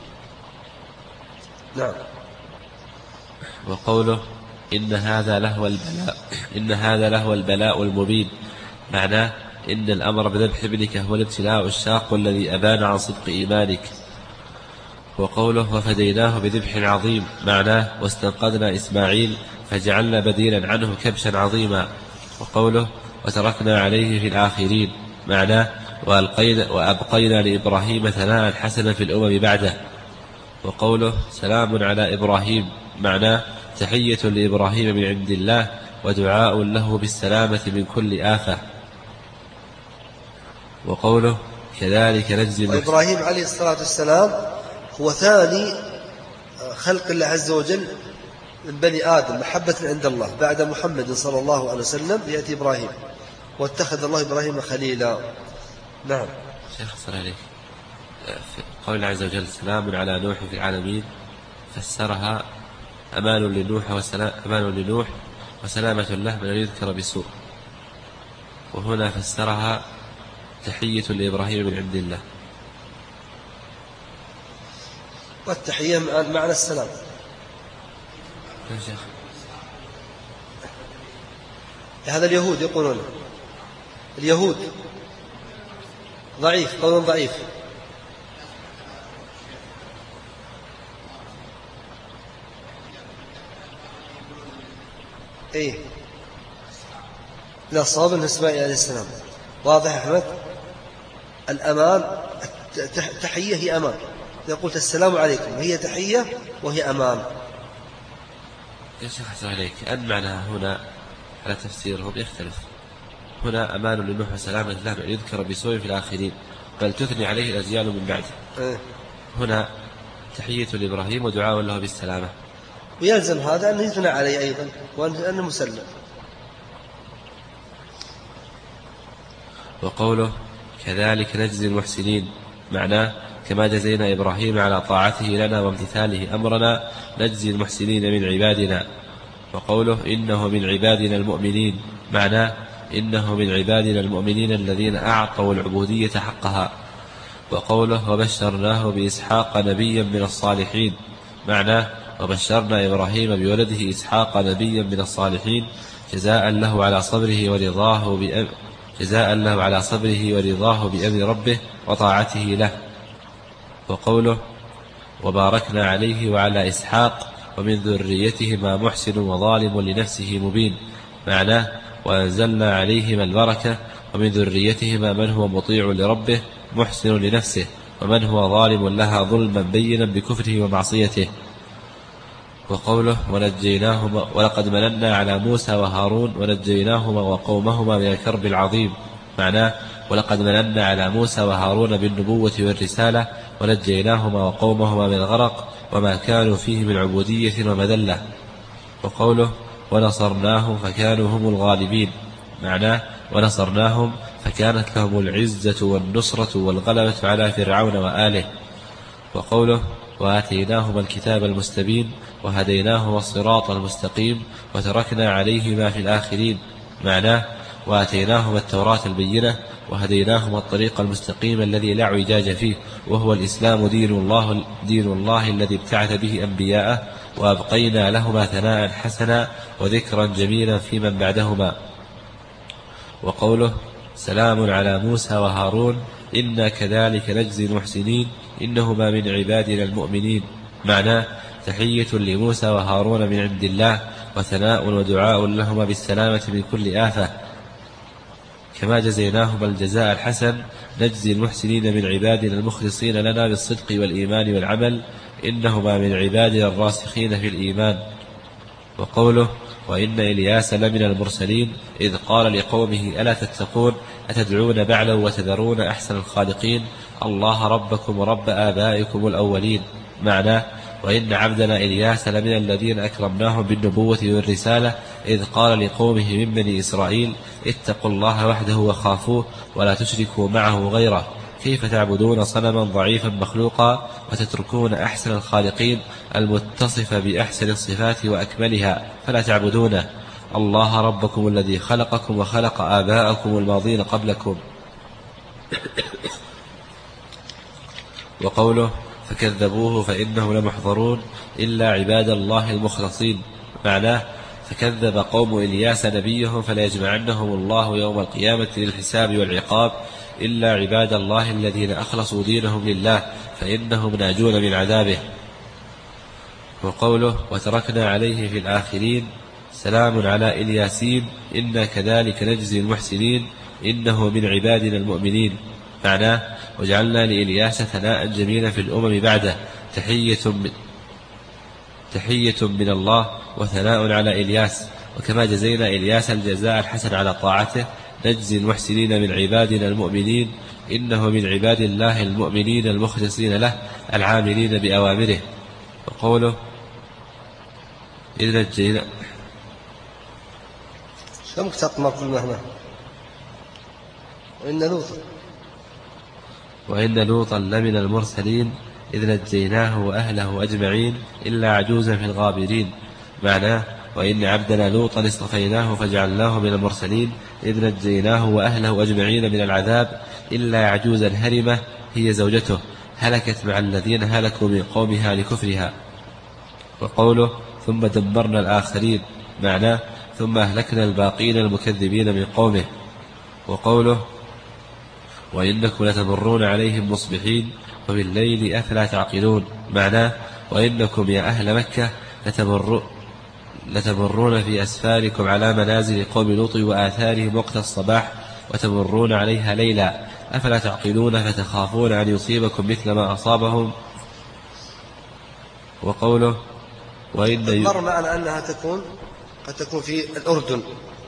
[SPEAKER 2] نعم.
[SPEAKER 1] وقوله إن هذا لهو البلاء المبين، معناه إن الأمر بذبح ابنك هو الابتلاء الشاق الذي أبان عن صدق إيمانك. وقوله وفديناه بذبح عظيم، معناه واستنقذنا إسماعيل فجعلنا بديلا عنه كبشا عظيما. وقوله وتركنا عليه في الآخرين، معناه وأبقينا لإبراهيم ثناء حسنا في الأمم بعده. وقوله سلام على إبراهيم، معناه تحية لإبراهيم من عند الله ودعاء له بالسلامة من كل آفة. وقوله كذلك نجزي
[SPEAKER 2] وإبراهيم عليه الصلاة والسلام هو ثاني خلق الله عز وجل من بني آدم محبة عند الله بعد محمد صلى الله عليه وسلم، يأتي إبراهيم واتخذ الله إبراهيم خليلا. نعم.
[SPEAKER 1] شيخ صلى عليك قول الله عز وجل سلام على نوح في العالمين، فسرها أمان لنوح وسلامة له من أن يذكر بسوء، وهنا فسرها تحية لإبراهيم من عند الله،
[SPEAKER 2] والتحية معنى السلام. هذا اليهود يقولون، اليهود ضعيف، قول ضعيف. ايه لا، صواب انه اسماعيل عليه السلام. واضح يا احمد؟ الامان، التحيه هي امان، اذا قلت السلام عليكم هي تحيه وهي امان.
[SPEAKER 1] يا شيخ حسن عليك أن معناها هنا على تفسيرهم يختلف. هنا أمان لنوح وسلامة له أن يذكر بسوء في الآخرين بل تثني عليه الأجيال من بعده. هنا تحية لإبراهيم ودعاء له بالسلامة،
[SPEAKER 2] ويلزم هذا أن يثنى عليه أيضا وأنه مسلم.
[SPEAKER 1] وقوله كذلك نجزي المحسنين، معناه كما جزينا إبراهيم على طاعته لنا وامتثاله أمرنا نجزي المحسنين من عبادنا. وقوله إنه من عبادنا المؤمنين، معناه إنه من عبادنا المؤمنين الذين أعطوا العبودية حقها. وقوله وبشرناه بإسحاق نبيا من الصالحين، معناه وبشرنا إبراهيم بولده إسحاق نبيا من الصالحين جزاء له على صبره جزاء له على صبره ورضاه بأمر ربه وطاعته له. وقوله وباركنا عليه وعلى إسحاق ومن ذريتهما محسن وظالم لنفسه مبين، معناه وأنزلنا عليهما البركة ومن ذريتهما من هو مطيع لربه محسن لنفسه ومن هو ظالم لها ظلما بينا بكفره ومعصيته. وقوله ونجيناهما ولقد مننا على موسى وهارون ونجيناهما وقومهما من الكرب العظيم، معناه ولقد مننا على موسى وهارون بالنبوة والرسالة ونجيناهما وقومهما من الغرق وما كانوا فيه من عبودية ومذلة. وقوله ونصرناهم فكانوا هم الغالبين، معناه ونصرناهم فكانت لهم العزة والنصرة والغلبة على فرعون وآله. وقوله وآتيناهما الكتاب المستبين وهديناهما الصراط المستقيم وتركنا عليهما في الآخرين، معناه وآتيناهما التوراة البينة وهديناهما الطريق المستقيم الذي لا اعوجاج فيه، وهو الإسلام دين الله الذي ابتعث به أنبياءه، وأبقينا لهما ثناء حسنا وذكرا جميلا في من بعدهما. وقوله سلام على موسى وهارون إنا كذلك نجزي المحسنين إنهما من عبادنا المؤمنين، معناه تحية لموسى وهارون من عند الله وثناء ودعاء لهما بالسلامة من كل آفة، كما جزيناهما الجزاء الحسن نجزي المحسنين من عبادنا المخلصين لنا بالصدق والإيمان والعمل إنهما من عبادنا الراسخين في الإيمان. وقوله وإن إلياس لمن المرسلين إذ قال لقومه ألا تتقون أتدعون بعلا وتذرون أحسن الخالقين الله ربكم ورب آبائكم الأولين، معناه وإن عبدنا إلياس لمن الذين أكرمناهم بالنبوة والرسالة إذ قال لقومه من بني إسرائيل اتقوا الله وحده وخافوه ولا تشركوا معه غيره كيف تعبدون صنما ضعيفا مخلوقا وتتركون أحسن الخالقين المتصف بأحسن الصفات وأكملها فلا تعبدونه الله ربكم الذي خلقكم وخلق آباءكم الماضين قبلكم. وقوله فكذبوه فإنه لمحضرون إلا عباد الله المخلصين، معناه فكذب قوم إلياس نبيهم فلا يجمعنهم الله يوم القيامة للحساب والعقاب إلا عباد الله الذين أخلصوا دينهم لله فإنهم ناجون من عذابه. وقوله وتركنا عليه في الآخرين سلام على إلياسين إنا كذلك نجزي المحسنين إنه من عبادنا المؤمنين، معناه وجعلنا لإلياس ثناء جميلا في الأمم بعده تحية من الله وثناء على إلياس، وكما جزينا إلياس الجزاء الحسن على طاعته نجزي المحسنين من عبادنا المؤمنين إنه من عباد الله المؤمنين المخلصين له العاملين بأوامره. وقوله إذ نجينا
[SPEAKER 2] شمك تقمر كل مهما
[SPEAKER 1] وإن لوطا لمن المرسلين إذ نجيناه وأهله أجمعين إلا عجوزا في الغابرين، معناه وإن عبدنا لوطا اصطفيناه فجعلناه من المرسلين إذ نجيناه وأهله أجمعين من العذاب إلا عجوزا هرمة هي زوجته هلكت مع الذين هلكوا من قومها لكفرها. وقوله ثم دمرنا الآخرين، معناه ثم أهلكنا الباقين المكذبين من قومه. وقوله وإنكم لتمرون عليهم مصبحين وبالليل أفلا تعقلون، معناه وإنكم يا أهل مكة لتمرون في أسفاركم على منازل قوم لوط وآثارهم وقت الصباح وتمرون عليها ليلا أفلا تعقلون فتخافون أن يصيبكم مثل ما أصابهم. وقوله وإن
[SPEAKER 2] مر معنا أنها قد تكون في الأردن،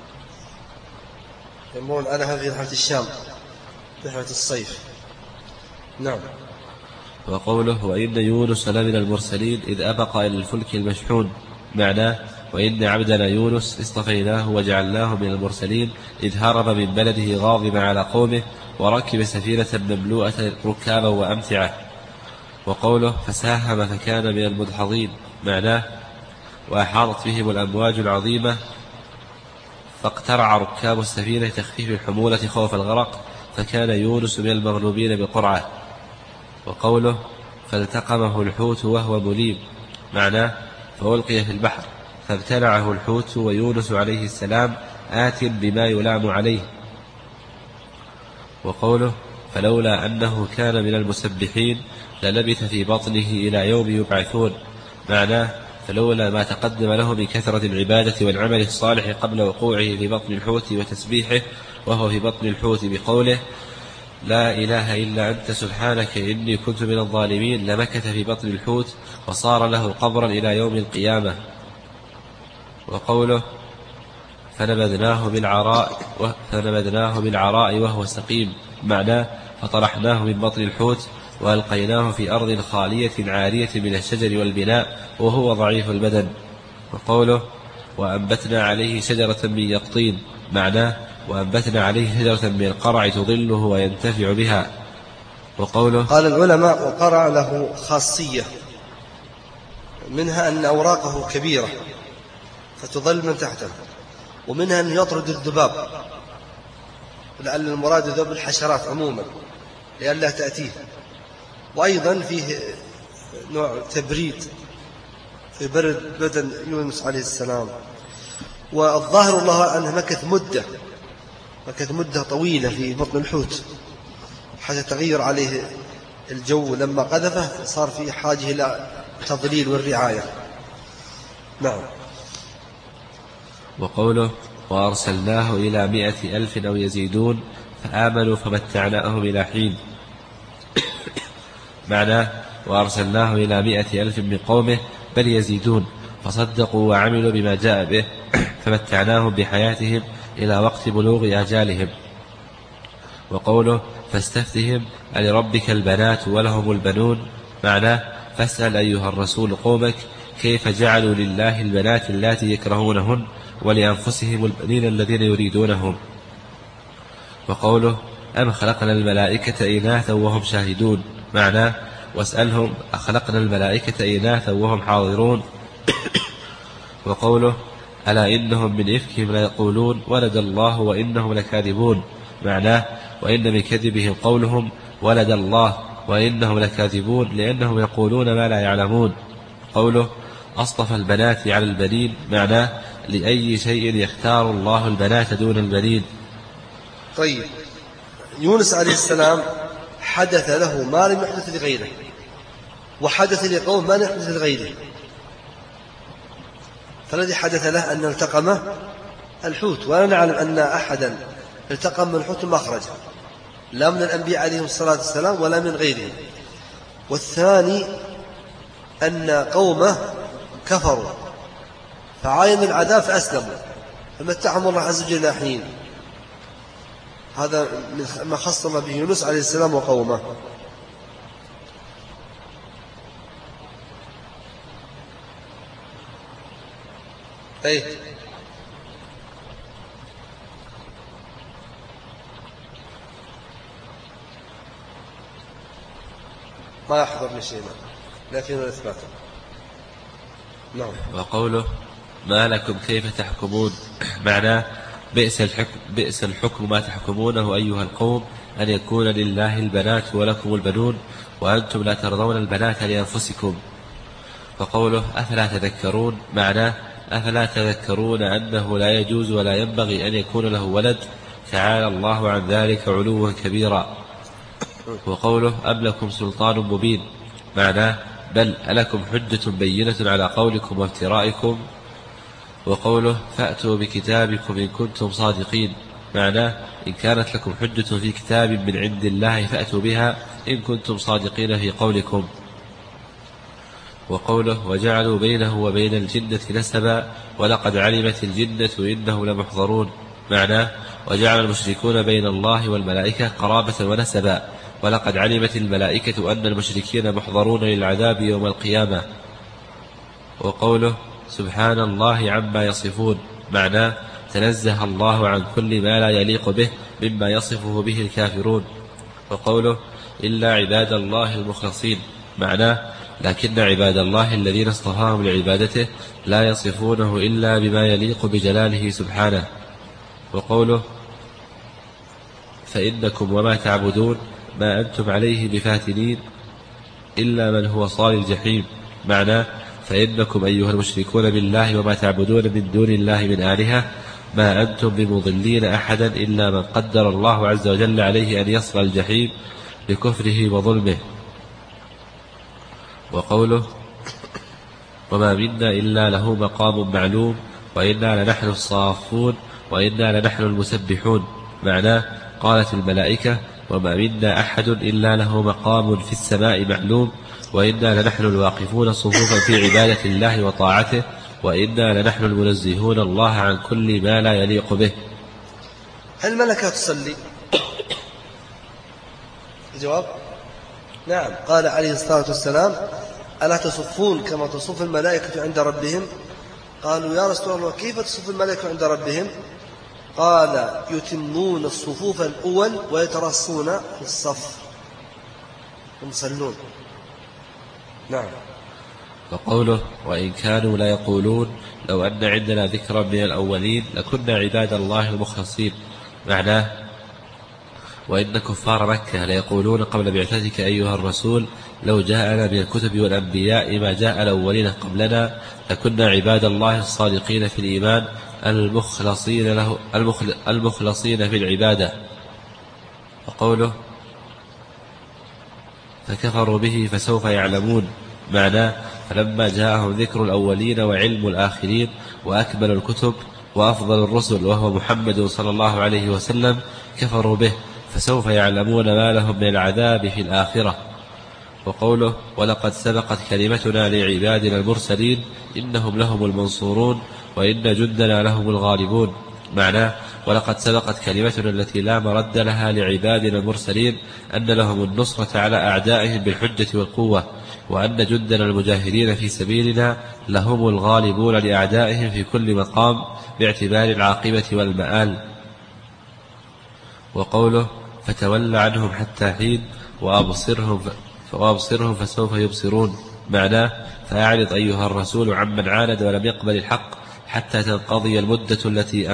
[SPEAKER 2] يمرون أنها في رحلة الشام رحلة الصيف. نعم.
[SPEAKER 1] وقوله وإن يونس لمن المرسلين إذ أبق إلى الفلك المشحون، معناه وإن عبدنا يونس اصطفيناه وجعلناه من المرسلين إذ هرب من بلده غاضبا على قومه وركب سفينة مملوءة ركابا وأمتعة. وقوله فساهم فكان من المدحضين، معناه وأحاطت بهم الأمواج العظيمة فاقترع ركاب السفينة تخفيف الحمولة خوف الغرق فكان يونس من المغلوبين بقرعة. وقوله فالتقمه الحوت وهو مليم، معناه فألقي في البحر فابتلعه الحوت ويونس عليه السلام آت بما يلام عليه. وقوله فلولا أنه كان من المسبحين للبث في بطنه إلى يوم يبعثون. معناه فلولا ما تقدم له من كثرة العبادة والعمل الصالح قبل وقوعه في بطن الحوت وتسبيحه وهو في بطن الحوت بقوله لا إله إلا أنت سبحانك إني كنت من الظالمين لمكث في بطن الحوت وصار له قبرا إلى يوم القيامة. وقوله فنبذناه بالعراء وهو سقيم. معناه فطرحناه من بطن الحوت وألقيناه في أرض خالية عارية من الشجر والبناء وهو ضعيف البدن. وقوله وأنبتنا عليه شجرة من يقطين. معناه وأنبتنا عليه شجرة من القرع تظله وينتفع بها. وقوله
[SPEAKER 2] قال العلماء وقرع له خاصية منها أن أوراقه كبيرة فتظل من تحته، ومنها أن يطرد الذباب، لأن المراد ذباب الحشرات عموما لئلا تأتيه، وأيضا فيه نوع تبريد في برد بدن يونس عليه السلام. والظاهر الله أنه مكث مدة طويلة في بطن الحوت حتى تغير عليه الجو، لما قذفه صار في حاجة إلى التضليل والرعاية. نعم.
[SPEAKER 1] وقوله وأرسلناه إلى 100,000 أو يزيدون فآمنوا فمتعناهم إلى حين. معناه وأرسلناه إلى 100,000 من قومه بل يزيدون فصدقوا وعملوا بما جاء به فمتعناهم بحياتهم إلى وقت بلوغ آجالهم. وقوله فاستفتهم ألربك البنات ولهم البنون. معناه فاسأل أيها الرسول قومك كيف جعلوا لله البنات اللاتي يكرهونهن ولأنفسهم البنين الذين يريدونهم. وقوله أم خلقنا الملائكة إناثا وهم شاهدون. معناه واسألهم أخلقنا الملائكة إناثا وهم حاضرون. وقوله ألا إنهم من إفكهم ليقولون ولد الله وإنهم لكاذبون. معناه وإن من كذبهم قولهم ولد الله وإنهم لكاذبون لأنهم يقولون ما لا يعلمون. قوله أصطفى البنات على البنين. معناه لأي شيء يختار الله البنات دون البنين.
[SPEAKER 2] طيب، يونس عليه السلام حدث له ما لم يحدث لغيره، وحدث لقوم ما لم يحدث لغيره. فالذي حدث له أن التقمه الحوت، ولا نعلم أن أحدا التقم من الحوت مخرج، لا من الأنبياء عليهم الصلاة والسلام ولا من غيرهم. والثاني أن قومه كفروا فعاينوا العذاب فأسلموا فمتعهم الله عز وجل حين. هذا ما خص الله به يونس عليه السلام وقومه. أي ما يحضر لشيء لكن الإثبات. نعم.
[SPEAKER 1] وقوله ما لكم كيف تحكمون. معناه بئس الحكم ما تحكمونه أيها القوم أن يكون لله البنات ولكم البنون وأنتم لا ترضون البنات لأنفسكم. وقوله أفلا تذكرون. معناه أفلا تذكرون أنه لا يجوز ولا ينبغي أن يكون له ولد، تعالى الله عن ذلك علوا كبيرا. وقوله أم لكم سلطان مبين. معناه بل ألكم حجة بينة على قولكم وافترائكم. وقوله فأتوا بكتابكم إن كنتم صادقين. معناه إن كانت لكم حجة في كتاب من عند الله فأتوا بها إن كنتم صادقين في قولكم. وقوله وجعلوا بينه وبين الجنة نسبا ولقد علمت الجنة إنه لمحضرون. معناه وجعل المشركون بين الله والملائكة قرابة ونسبا ولقد علمت الملائكة أن المشركين محضرون للعذاب يوم القيامة. وقوله سبحان الله عما يصفون. معناه تنزه الله عن كل ما لا يليق به مما يصفه به الكافرون. وقوله إلا عباد الله المخلصين. معناه لكن عباد الله الذين اصطفاهم لعبادته لا يصفونه إلا بما يليق بجلاله سبحانه. وقوله فإنكم وما تعبدون ما أنتم عليه بفاتنين إلا من هو صال الجحيم. معناه فإنكم أيها المشركون بالله وما تعبدون من دون الله من آلهة ما أنتم بمضلين أحدا إلا من قدر الله عز وجل عليه أن يصل الجحيم لكفره وظلمه. وقوله وما منا إلا له مقام معلوم وإنا لنحن الصافون وإنا لنحن المسبحون. معناه قالت الملائكة وما منا أحد إلا له مقام في السماء معلوم وإنا لنحن الواقفون صفوفا في عبادة الله وطاعته وإنا لنحن المنزهون الله عن كل ما لا يليق به.
[SPEAKER 2] هل الملكة تصلي؟ الجواب نعم. قال عليه الصلاة والسلام ألا تصفون كما تصف الملائكة عند ربهم؟ قالوا يا رسول الله كيف تصف الملائكة عند ربهم؟ قال يتمون الصفوف الأول ويترصون في الصف ويصلون. نعم.
[SPEAKER 1] وقوله وإن كانوا لا يقولون لو أن عندنا ذكرا من الأولين لكنا عباد الله المخلصين. معناه وإن كفار مكة ليقولون قبل بعثتك أيها الرسول لو جاءنا من الكتب والأنبياء ما جاء الأولين قبلنا لكنا عباد الله الصادقين في الإيمان المخلصين في العبادة. وقوله فكفروا به فسوف يعلمون. معناه فلما جاءهم ذكر الأولين وعلم الآخرين وأكمل الكتب وأفضل الرسل وهو محمد صلى الله عليه وسلم كفروا به فسوف يعلمون ما لهم من العذاب في الآخرة. وقوله ولقد سبقت كلمتنا لعبادنا المرسلين إنهم لهم المنصورون وإن جندنا لهم الغالبون. معناه ولقد سبقت كلمتنا التي لا مرد لها لعبادنا المرسلين أن لهم النصرة على أعدائهم بالحجة والقوة وأن جندنا المجاهدين في سبيلنا لهم الغالبون لأعدائهم في كل مقام باعتبار العاقبة والمآل. وقوله فتول عنهم حتى حين وأبصرهم فسوف يبصرون. معناه فأعرض أيها الرسول عمن عاند ولم يقبل الحق حتى تنقضي المدة التي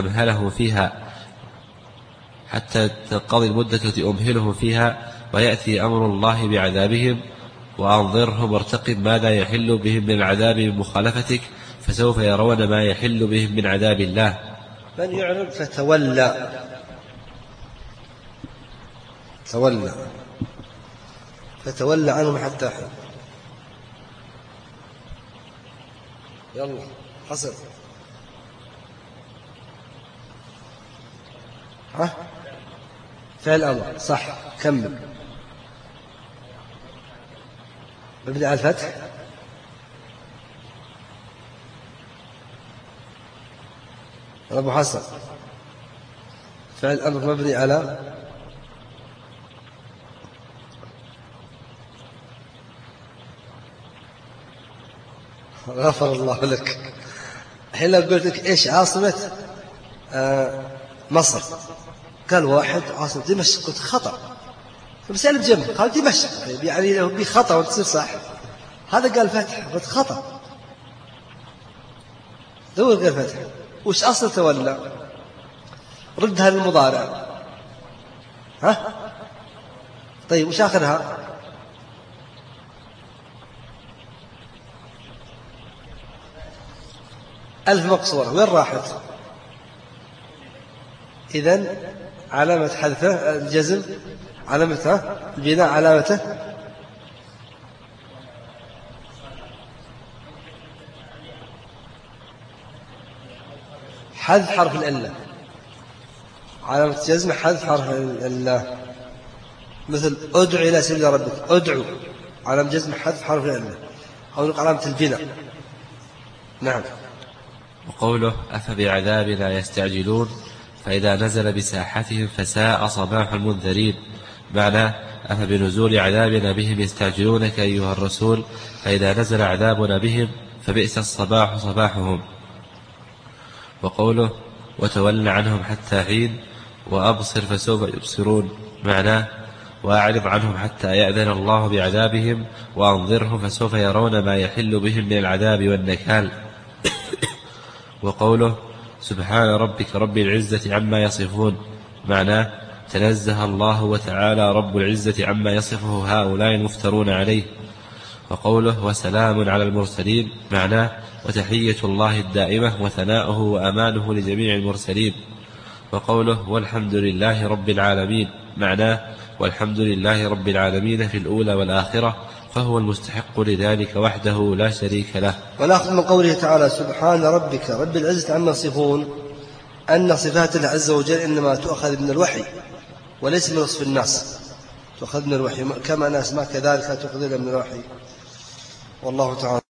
[SPEAKER 1] أمهلهم فيها ويأتي أمر الله بعذابهم وأنظرهم وارتقب ماذا يحل بهم من العذاب من مخالفتك فسوف يرون ما يحل بهم من عذاب الله.
[SPEAKER 2] من يعرض فتولى عنهم حتى حين. يلا حسن فعل أمر صح. كمل. مبني على الفتح أبو حسن. فعل أمر مبني على غفر الله لك. الحين لو قلت لك إيش عاصمة مصر قال واحد عاصمة دمشق قلت خطأ فمسألة بجنب قال دمشق يعني له بخطأ وتصير صح. هذا قال فتح قلت خطأ دور قال فتح. وش أصل تولى؟ ردها للمضارع. طيب وش آخرها؟ ألف مقصورة وين راحت؟ إذن علامة حذفه الجزم علامته البناء علامته حذف حرف الإلا. علامة جزم حذف حرف الإلا مثل ادعو إلى سبيل ربك ادعو علامة جزم حذف حرف الإلا أو علامة البناء. نعم.
[SPEAKER 1] وقوله أفبعذابنا يستعجلون فإذا نزل بساحتهم فساء صباح المنذرين. معناه أفبنزول عذابنا بهم يستعجلونك أيها الرسول فإذا نزل عذابنا بهم فبئس الصباح صباحهم. وقوله وتول عنهم حتى حين وأبصر فسوف يبصرون. معناه وأعرض عنهم حتى يأذن الله بعذابهم وأنظرهم فسوف يرون ما يحل بهم من العذاب والنكال. وقوله سبحان ربك رب العزة عما يصفون. معناه تنزه الله وتعالى رب العزة عما يصفه هؤلاء المفترون عليه. وقوله وسلام على المرسلين معناه وتحية الله الدائمة وثناؤه وأمانه لجميع المرسلين. وقوله والحمد لله رب العالمين معناه والحمد لله رب العالمين في الأولى والآخرة، فهو المستحق لذلك وحده لا شريك له.
[SPEAKER 2] والآخر من قوله تعالى سبحان ربك رب العزة عما يصفون، أن صفات الله عز وجل إنما تؤخذ من الوحي وليس من وصف الناس، تؤخذ من الوحي كما أن أسماء كذلك تؤخذ من الوحي. والله تعالى